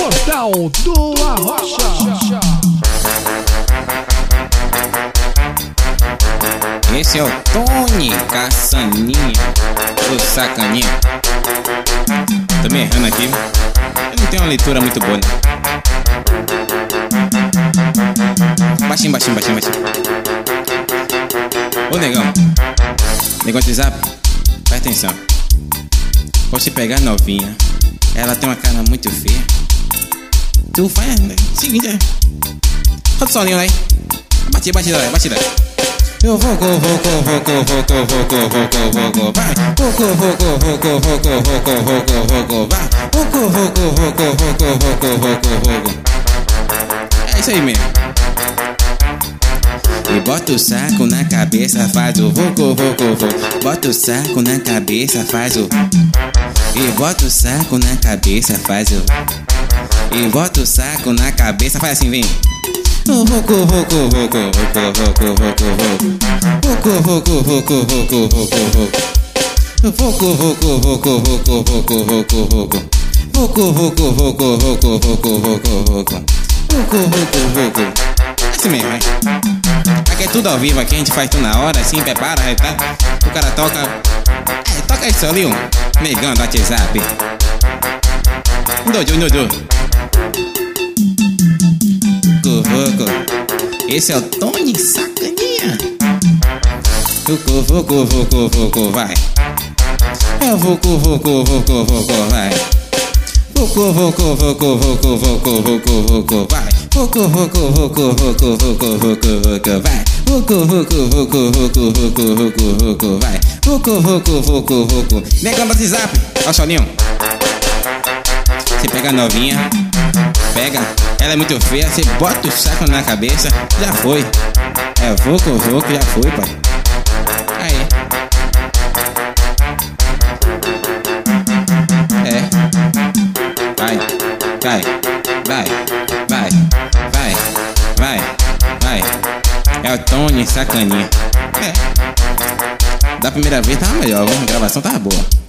Portal do Arrocha. Esse é o Tony Caçaninha, o sacaninha. Tô me errando aqui, eu não tenho uma leitura muito boa, né? Baixinho. Ô negão de zap, presta atenção. Você pegar novinha, ela tem uma cara muito feia. Tu faz o seguinte, né? Solta o solinho aí. Batida. Eu vou, vai. É isso aí mesmo. E bota o saco na cabeça, faz o voco. Bota o saco na cabeça, faz o. E bota o saco na cabeça, faz o. E bota o saco na cabeça, faz assim, vem. Voco. Assim mesmo, hein? Aqui é tudo ao vivo, aqui a gente faz tudo na hora, assim, prepara, aí tá? O cara toca. Toca isso ali, um negão do WhatsApp. Doido. Esse é o Tony Sacaninha. Voco, vai. É o voco, vai. Voco, vai. Voco, vai. Voco, vai. Voco. Negão do WhatsApp, ó o solinho. Você pega a novinha, ela é muito feia, você bota o saco na cabeça, já foi. É voco, já foi, pai. Aí. Vai. É o Tony Sacaninha. Da primeira vez tava melhor, a gravação tava boa.